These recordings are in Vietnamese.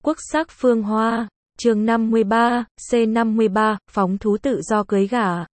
Quốc sắc phương hoa, chương 53, C53, phóng thú tự do cưới gả.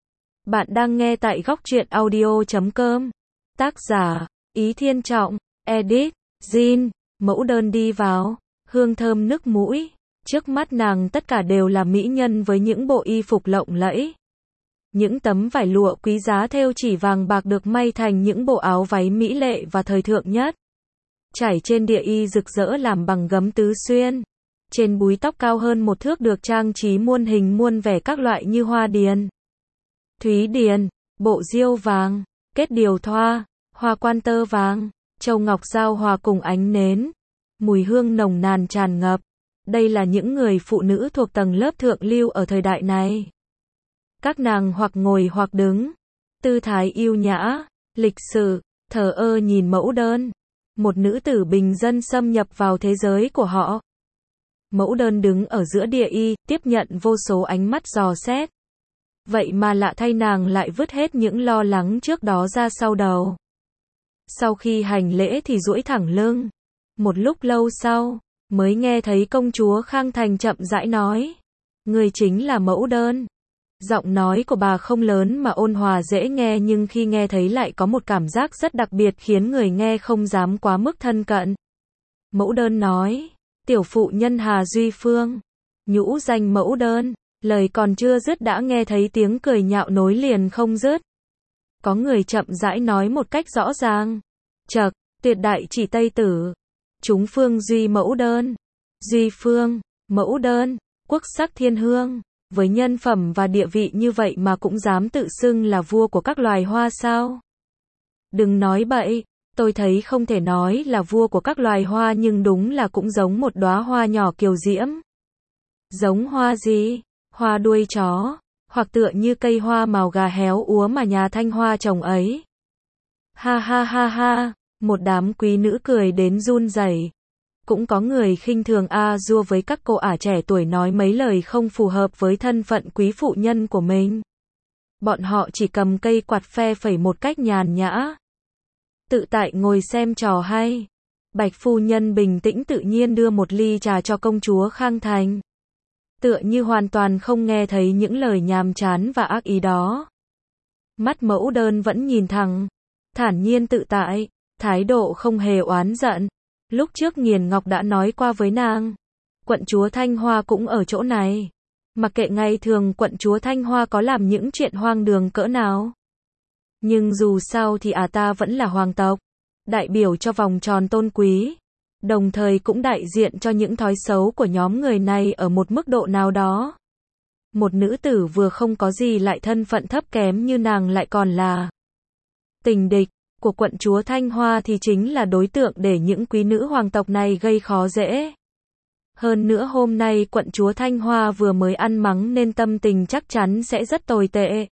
Bạn đang nghe tại góc truyện audio.com. Tác giả, Ý Thiên Trọng, edit, Jin, mẫu đơn đi vào, hương thơm nức mũi. Trước mắt nàng tất cả đều là mỹ nhân với những bộ y phục lộng lẫy. Những tấm vải lụa quý giá thêu chỉ vàng bạc được may thành những bộ áo váy mỹ lệ và thời thượng nhất. Trải trên địa y rực rỡ làm bằng gấm tứ xuyên. Trên búi tóc cao hơn một thước được trang trí muôn hình muôn vẻ các loại như hoa điền, thúy điền, bộ diêu vàng, kết điều thoa, hoa quan tơ vàng, châu ngọc giao hòa cùng ánh nến. Mùi hương nồng nàn tràn ngập. Đây là những người phụ nữ thuộc tầng lớp thượng lưu ở thời đại này. Các nàng hoặc ngồi hoặc đứng, tư thái yêu nhã, lịch sự, thờ ơ nhìn mẫu đơn. Một nữ tử bình dân xâm nhập vào thế giới của họ. Mẫu đơn đứng ở giữa địa y, tiếp nhận vô số ánh mắt dò xét. Vậy mà lạ thay nàng lại vứt hết những lo lắng trước đó ra sau đầu. Sau khi hành lễ thì duỗi thẳng lưng. Một lúc lâu sau, mới nghe thấy công chúa Khang Thành chậm rãi nói. Người chính là mẫu đơn. Giọng nói của bà không lớn mà ôn hòa dễ nghe, nhưng khi nghe thấy lại có một cảm giác rất đặc biệt khiến người nghe không dám quá mức thân cận. Mẫu đơn nói, tiểu phụ nhân Hà Duy Phương, nhũ danh mẫu đơn. Lời còn chưa dứt đã nghe thấy tiếng cười nhạo nối liền không dứt. Có người chậm rãi nói một cách rõ ràng. Chậc, tuyệt đại chỉ Tây Tử. Chúng phương Duy mẫu đơn. Duy Phương, mẫu đơn, quốc sắc thiên hương. Với nhân phẩm và địa vị như vậy mà cũng dám tự xưng là vua của các loài hoa sao? Đừng nói bậy, tôi thấy không thể nói là vua của các loài hoa, nhưng đúng là cũng giống một đóa hoa nhỏ kiều diễm. Giống hoa gì? Hoa đuôi chó, hoặc tựa như cây hoa màu gà héo úa mà nhà Thanh Hoa trồng ấy. Ha ha ha ha, một đám quý nữ cười đến run rẩy. Cũng có người khinh thường dua với các cô ả trẻ tuổi nói mấy lời không phù hợp với thân phận quý phụ nhân của mình. Bọn họ chỉ cầm cây quạt phe phẩy một cách nhàn nhã, tự tại ngồi xem trò hay. Bạch phu nhân bình tĩnh tự nhiên đưa một ly trà cho công chúa Khang Thành. Tựa như hoàn toàn không nghe thấy những lời nhàm chán và ác ý đó. Mắt mẫu đơn vẫn nhìn thẳng, thản nhiên tự tại, thái độ không hề oán giận. Lúc trước Nghiền Ngọc đã nói qua với nàng, quận chúa Thanh Hoa cũng ở chỗ này. Mặc kệ ngày thường quận chúa Thanh Hoa có làm những chuyện hoang đường cỡ nào, nhưng dù sao thì ta vẫn là hoàng tộc, đại biểu cho vòng tròn tôn quý, đồng thời cũng đại diện cho những thói xấu của nhóm người này ở một mức độ nào đó. Một nữ tử vừa không có gì lại thân phận thấp kém như nàng lại còn là tình địch của quận chúa Thanh Hoa thì chính là đối tượng để những quý nữ hoàng tộc này gây khó dễ. Hơn nữa hôm nay quận chúa Thanh Hoa vừa mới ăn mắng nên tâm tình chắc chắn sẽ rất tồi tệ.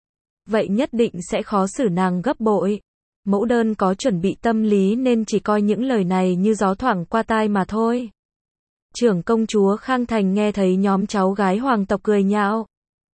Vậy nhất định sẽ khó xử nàng gấp bội. Mẫu đơn có chuẩn bị tâm lý nên chỉ coi những lời này như gió thoảng qua tai mà thôi. Trưởng công chúa Khang Thành nghe thấy nhóm cháu gái hoàng tộc cười nhạo,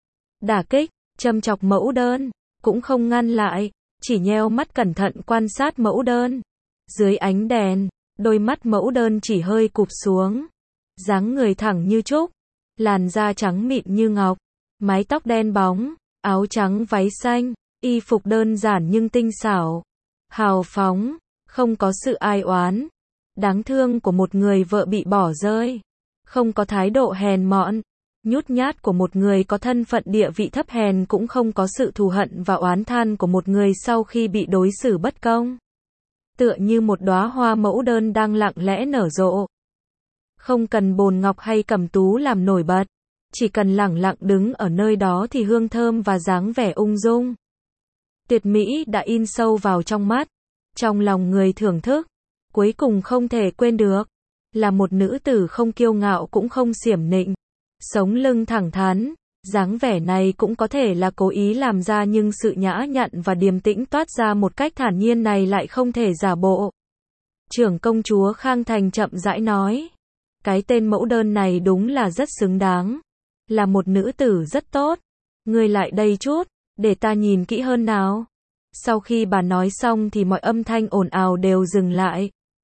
đả kích, châm chọc mẫu đơn, cũng không ngăn lại, chỉ nheo mắt cẩn thận quan sát mẫu đơn. Dưới ánh đèn, đôi mắt mẫu đơn chỉ hơi cụp xuống. Dáng người thẳng như trúc, làn da trắng mịn như ngọc, mái tóc đen bóng, áo trắng váy xanh, y phục đơn giản nhưng tinh xảo, hào phóng, không có sự ai oán, đáng thương của một người vợ bị bỏ rơi, không có thái độ hèn mọn, nhút nhát của một người có thân phận địa vị thấp hèn, cũng không có sự thù hận và oán than của một người sau khi bị đối xử bất công. Tựa như một đóa hoa mẫu đơn đang lặng lẽ nở rộ. Không cần bồn ngọc hay cẩm tú làm nổi bật, chỉ cần lẳng lặng đứng ở nơi đó thì hương thơm và dáng vẻ ung dung, tuyệt mỹ đã in sâu vào trong mắt, trong lòng người thưởng thức. Cuối cùng không thể quên được, là một nữ tử không kiêu ngạo cũng không xiểm nịnh, sống lưng thẳng thắn. Dáng vẻ này cũng có thể là cố ý làm ra, nhưng sự nhã nhặn và điềm tĩnh toát ra một cách thản nhiên này lại không thể giả bộ. Trưởng công chúa Khang Thành chậm rãi nói, cái tên mẫu đơn này đúng là rất xứng đáng, là một nữ tử rất tốt. Ngươi lại đây chút, để ta nhìn kỹ hơn nào. Sau khi bà nói xong thì mọi âm thanh ồn ào đều dừng lại.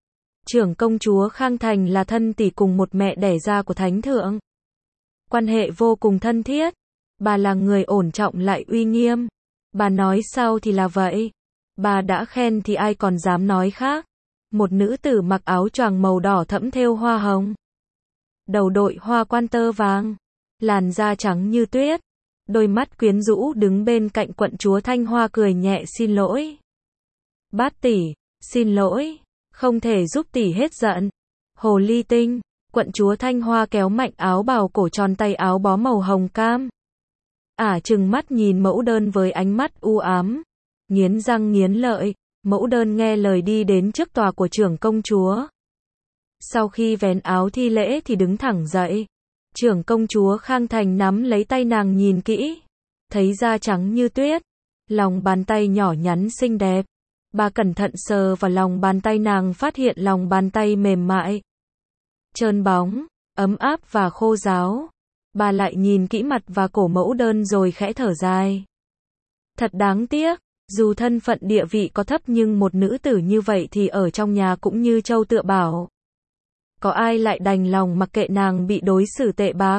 Trưởng công chúa Khang Thành là thân tỷ cùng một mẹ đẻ ra của Thánh Thượng. Quan hệ vô cùng thân thiết. Bà là người ổn trọng lại uy nghiêm. Bà nói sao thì là vậy. Bà đã khen thì ai còn dám nói khác. Một nữ tử mặc áo choàng màu đỏ thẫm thêu hoa hồng. Đầu đội hoa quan tơ vàng. Làn da trắng như tuyết. Đôi mắt quyến rũ đứng bên cạnh quận chúa Thanh Hoa cười nhẹ xin lỗi. Bát tỷ, xin lỗi. Không thể giúp tỷ hết giận. Hồ ly tinh. Quận chúa Thanh Hoa kéo mạnh áo bào cổ tròn tay áo bó màu hồng cam. Trừng mắt nhìn mẫu đơn với ánh mắt u ám. Nghiến răng nghiến lợi. Mẫu đơn nghe lời đi đến trước tòa của trưởng công chúa. Sau khi vén áo thi lễ thì đứng thẳng dậy. Trưởng công chúa Khang Thành nắm lấy tay nàng nhìn kỹ. Thấy da trắng như tuyết. Lòng bàn tay nhỏ nhắn xinh đẹp. Bà cẩn thận sờ vào lòng bàn tay nàng phát hiện lòng bàn tay mềm mại. Trơn bóng, ấm áp và khô ráo. Bà lại nhìn kỹ mặt và cổ mẫu đơn rồi khẽ thở dài. Thật đáng tiếc, dù thân phận địa vị có thấp nhưng một nữ tử như vậy thì ở trong nhà cũng như trâu tựa bảo. Có ai lại đành lòng mặc kệ nàng bị đối xử tệ bạc.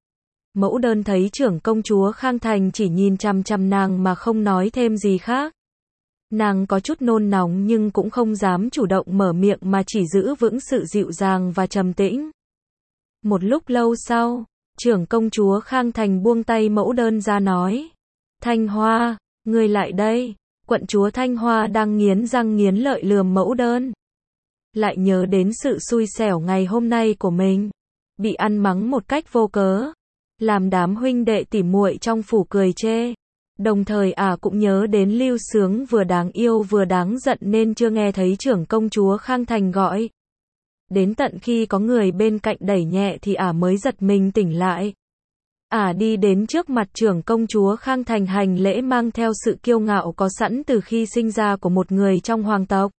Mẫu đơn thấy trưởng công chúa Khang Thành chỉ nhìn chằm chằm nàng mà không nói thêm gì khác. Nàng có chút nôn nóng nhưng cũng không dám chủ động mở miệng mà chỉ giữ vững sự dịu dàng và trầm tĩnh. Một lúc lâu sau, trưởng công chúa Khang Thành buông tay mẫu đơn ra nói. Thanh Hoa, ngươi lại đây. Quận chúa Thanh Hoa đang nghiến răng nghiến lợi lườm mẫu đơn. Lại nhớ đến sự xui xẻo ngày hôm nay của mình. Bị ăn mắng một cách vô cớ. Làm đám huynh đệ tỉ muội trong phủ cười chê. Đồng thời cũng nhớ đến Lưu Sướng vừa đáng yêu vừa đáng giận nên chưa nghe thấy trưởng công chúa Khang Thành gọi. Đến tận khi có người bên cạnh đẩy nhẹ thì mới giật mình tỉnh lại. Đi đến trước mặt trưởng công chúa Khang Thành hành lễ mang theo sự kiêu ngạo có sẵn từ khi sinh ra của một người trong hoàng tộc.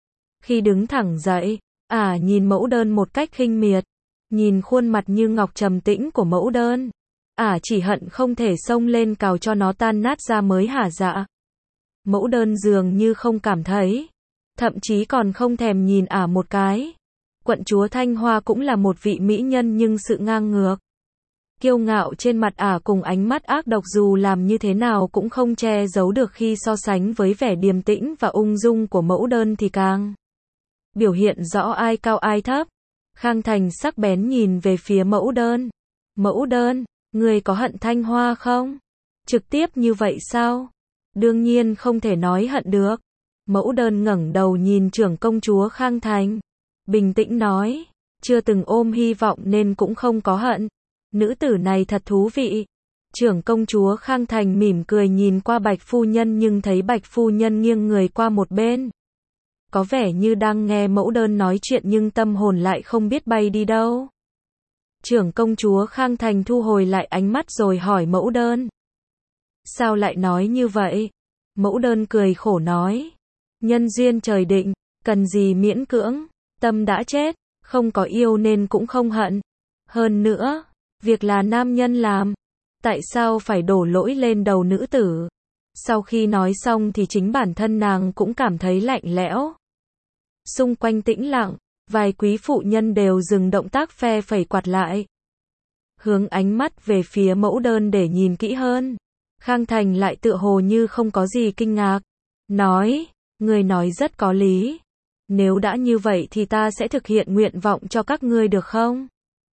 Khi đứng thẳng dậy, nhìn mẫu đơn một cách khinh miệt. Nhìn khuôn mặt như ngọc trầm tĩnh của mẫu đơn. Chỉ hận không thể xông lên cào cho nó tan nát ra mới hả dạ. Mẫu đơn dường như không cảm thấy. Thậm chí còn không thèm nhìn một cái. Quận chúa Thanh Hoa cũng là một vị mỹ nhân nhưng sự ngang ngược. Kiêu ngạo trên mặt cùng ánh mắt ác độc dù làm như thế nào cũng không che giấu được khi so sánh với vẻ điềm tĩnh và ung dung của mẫu đơn thì càng biểu hiện rõ ai cao ai thấp. Khang Thành sắc bén nhìn về phía mẫu đơn. Mẫu đơn, ngươi có hận Thanh Hoa không? Trực tiếp như vậy sao? Đương nhiên không thể nói hận được. Mẫu đơn ngẩng đầu nhìn trưởng công chúa Khang Thành. Bình tĩnh nói, chưa từng ôm hy vọng nên cũng không có hận. Nữ tử này thật thú vị. Trưởng công chúa Khang Thành mỉm cười nhìn qua Bạch phu nhân nhưng thấy Bạch phu nhân nghiêng người qua một bên. Có vẻ như đang nghe mẫu đơn nói chuyện nhưng tâm hồn lại không biết bay đi đâu. Trưởng công chúa Khang Thành thu hồi lại ánh mắt rồi hỏi mẫu đơn. Sao lại nói như vậy? Mẫu đơn cười khổ nói. Nhân duyên trời định, cần gì miễn cưỡng, tâm đã chết, không có yêu nên cũng không hận. Hơn nữa, việc là nam nhân làm, tại sao phải đổ lỗi lên đầu nữ tử? Sau khi nói xong thì chính bản thân nàng cũng cảm thấy lạnh lẽo. Xung quanh tĩnh lặng, vài quý phụ nhân đều dừng động tác phe phẩy quạt lại. Hướng ánh mắt về phía mẫu đơn để nhìn kỹ hơn. Khang Thành lại tựa hồ như không có gì kinh ngạc. Nói, người nói rất có lý. Nếu đã như vậy thì ta sẽ thực hiện nguyện vọng cho các ngươi được không?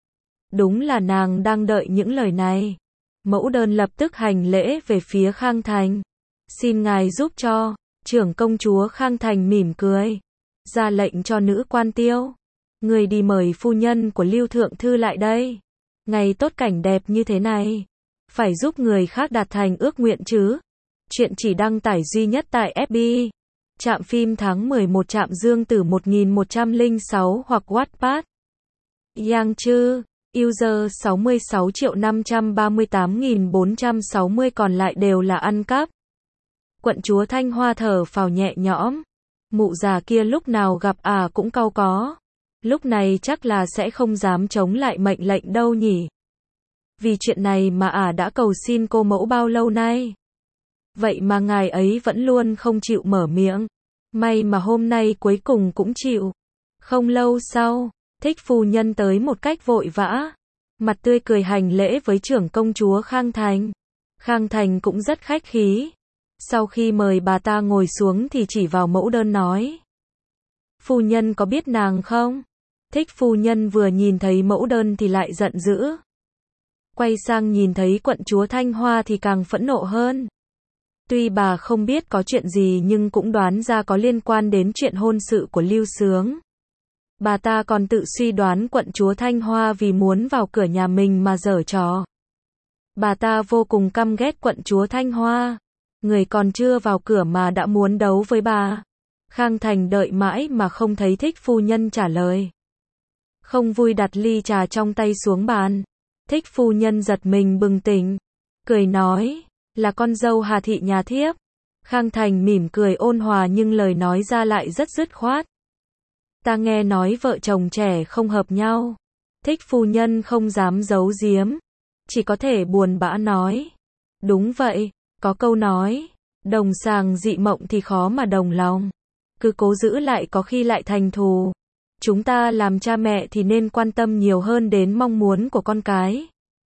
Đúng là nàng đang đợi những lời này. Mẫu đơn lập tức hành lễ về phía Khang Thành. Xin ngài giúp cho. Trưởng công chúa Khang Thành mỉm cười. Ra lệnh cho nữ quan Tiêu. Người đi mời phu nhân của Lưu Thượng Thư lại đây. Ngày tốt cảnh đẹp như thế này. Phải giúp người khác đạt thành ước nguyện chứ. Chuyện chỉ đăng tải duy nhất tại FB. Trạm phim tháng 11 Trạm Dương Tử 1106 hoặc Wattpad. Yang Chư. User 66.538.460 còn lại đều là ăn cắp. Quận chúa Thanh Hoa thở phào nhẹ nhõm. Mụ già kia lúc nào gặp cũng cau có. Lúc này chắc là sẽ không dám chống lại mệnh lệnh đâu nhỉ. Vì chuyện này mà đã cầu xin cô mẫu bao lâu nay. Vậy mà ngài ấy vẫn luôn không chịu mở miệng. May mà hôm nay cuối cùng cũng chịu. Không lâu sau, Thích phu nhân tới một cách vội vã, mặt tươi cười hành lễ với trưởng công chúa Khang Thành. Khang Thành cũng rất khách khí. Sau khi mời bà ta ngồi xuống thì chỉ vào mẫu đơn nói. Phu nhân có biết nàng không? Thích phu nhân vừa nhìn thấy mẫu đơn thì lại giận dữ. Quay sang nhìn thấy quận chúa Thanh Hoa thì càng phẫn nộ hơn. Tuy bà không biết có chuyện gì nhưng cũng đoán ra có liên quan đến chuyện hôn sự của Lưu Xướng. Bà ta còn tự suy đoán quận chúa Thanh Hoa vì muốn vào cửa nhà mình mà giở trò. Bà ta vô cùng căm ghét quận chúa Thanh Hoa. Người còn chưa vào cửa mà đã muốn đấu với bà. Khang Thành đợi mãi mà không thấy Thích phu nhân trả lời. Không vui đặt ly trà trong tay xuống bàn. Thích phu nhân giật mình bừng tỉnh. Cười nói, là con dâu Hà thị nhà thiếp. Khang Thành mỉm cười ôn hòa nhưng lời nói ra lại rất dứt khoát. Ta nghe nói vợ chồng trẻ không hợp nhau. Thích phu nhân không dám giấu giếm. Chỉ có thể buồn bã nói. Đúng vậy, có câu nói, đồng sàng dị mộng thì khó mà đồng lòng. Cứ cố giữ lại có khi lại thành thù. Chúng ta làm cha mẹ thì nên quan tâm nhiều hơn đến mong muốn của con cái.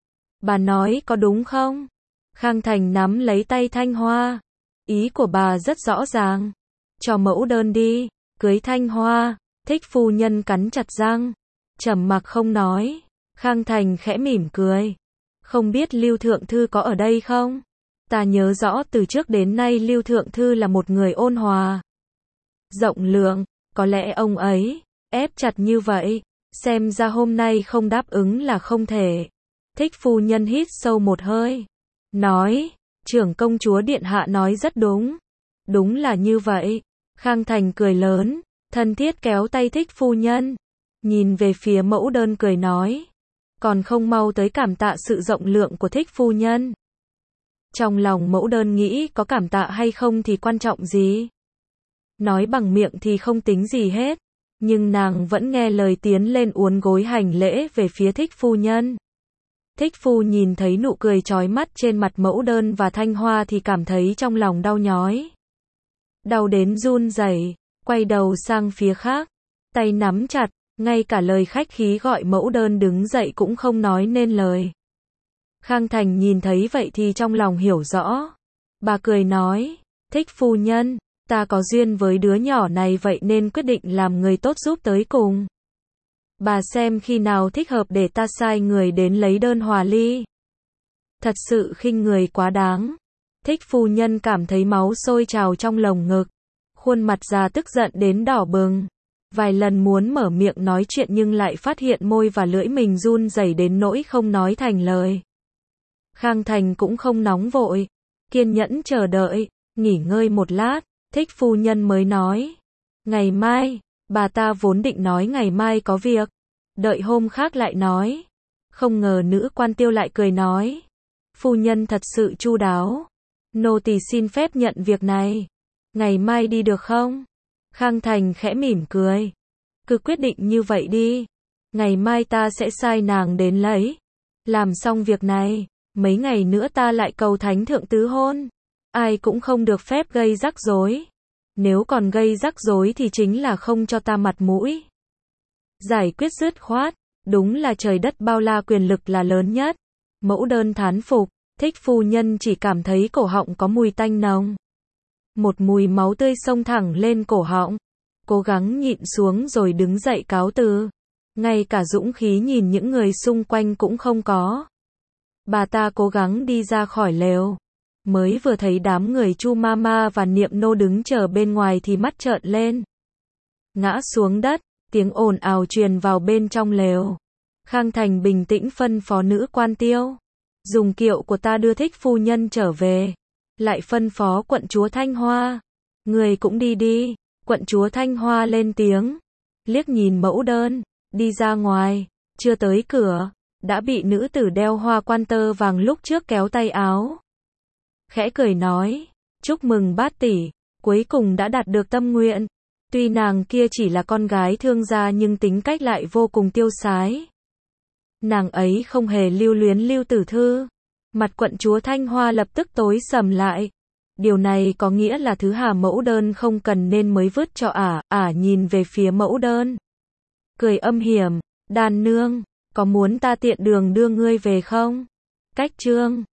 Bà nói có đúng không? Khang Thành nắm lấy tay Thanh Hoa. Ý của bà rất rõ ràng. Cho mẫu đơn đi, cưới Thanh Hoa. Thích phu nhân cắn chặt răng. Trầm mặc không nói. Khang Thành khẽ mỉm cười. Không biết Lưu Thượng Thư có ở đây không? Ta nhớ rõ từ trước đến nay Lưu Thượng Thư là một người ôn hòa, rộng lượng. Có lẽ ông ấy ép chặt như vậy, xem ra hôm nay không đáp ứng là không thể. Thích phu nhân hít sâu một hơi, nói, trưởng công chúa điện hạ nói rất đúng. Đúng là như vậy. Khang Thành cười lớn, thân thiết kéo tay Thích phu nhân, nhìn về phía mẫu đơn cười nói, còn không mau tới cảm tạ sự rộng lượng của Thích phu nhân. Trong lòng mẫu đơn nghĩ có cảm tạ hay không thì quan trọng gì. Nói bằng miệng thì không tính gì hết. Nhưng nàng vẫn nghe lời tiến lên uốn gối hành lễ về phía Thích phu nhân. Thích phu nhìn thấy nụ cười chói mắt trên mặt mẫu đơn và Thanh Hoa thì cảm thấy trong lòng đau nhói. Đau đến run rẩy, quay đầu sang phía khác, tay nắm chặt, ngay cả lời khách khí gọi mẫu đơn đứng dậy cũng không nói nên lời. Khang Thành nhìn thấy vậy thì trong lòng hiểu rõ. Bà cười nói, Thích phu nhân, ta có duyên với đứa nhỏ này vậy nên quyết định làm người tốt giúp tới cùng. Bà xem khi nào thích hợp để ta sai người đến lấy đơn hòa ly. Thật sự khinh người quá đáng. Thích phu nhân cảm thấy máu sôi trào trong lồng ngực. Khuôn mặt già tức giận đến đỏ bừng. Vài lần muốn mở miệng nói chuyện nhưng lại phát hiện môi và lưỡi mình run rẩy đến nỗi không nói thành lời. Khang Thành cũng không nóng vội, kiên nhẫn chờ đợi, nghỉ ngơi một lát, Thích phu nhân mới nói. Ngày mai, bà ta vốn định nói ngày mai có việc, đợi hôm khác lại nói. Không ngờ nữ quan tiêu lại cười nói. Phu nhân thật sự chu đáo. Nô tỳ xin phép nhận việc này. Ngày mai đi được không? Khang Thành khẽ mỉm cười. Cứ quyết định như vậy đi. Ngày mai ta sẽ sai nàng đến lấy. Làm xong việc này, mấy ngày nữa ta lại cầu thánh thượng tứ hôn. Ai cũng không được phép gây rắc rối. Nếu còn gây rắc rối thì chính là không cho ta mặt mũi. Giải quyết dứt khoát, đúng là trời đất bao la quyền lực là lớn nhất. Mẫu đơn thán phục, Thích phu nhân chỉ cảm thấy cổ họng có mùi tanh nồng. Một mùi máu tươi xông thẳng lên cổ họng. Cố gắng nhịn xuống rồi đứng dậy cáo từ. Ngay cả dũng khí nhìn những người xung quanh cũng không có. Bà ta cố gắng đi ra khỏi lều. Mới vừa thấy đám người Chu Mama và Niệm Nô đứng chờ bên ngoài thì mắt trợn lên. Ngã xuống đất, tiếng ồn ào truyền vào bên trong lều. Khang Thành bình tĩnh phân phó nữ quan tiêu. Dùng kiệu của ta đưa Thích phu nhân trở về. Lại phân phó quận chúa Thanh Hoa. Người cũng đi đi. Quận chúa Thanh Hoa lên tiếng. Liếc nhìn mẫu đơn, đi ra ngoài. Chưa tới cửa, đã bị nữ tử đeo hoa quan tơ vàng lúc trước kéo tay áo. Khẽ cười nói, chúc mừng bát tỷ, cuối cùng đã đạt được tâm nguyện. Tuy nàng kia chỉ là con gái thương gia nhưng tính cách lại vô cùng tiêu sái. Nàng ấy không hề lưu luyến Lưu Tử Thư. Mặt quận chúa Thanh Hoa lập tức tối sầm lại. Điều này có nghĩa là thứ Hà mẫu đơn không cần nên mới vứt cho ả nhìn về phía mẫu đơn. Cười âm hiểm, đàn nương, có muốn ta tiện đường đưa ngươi về không? Cách chương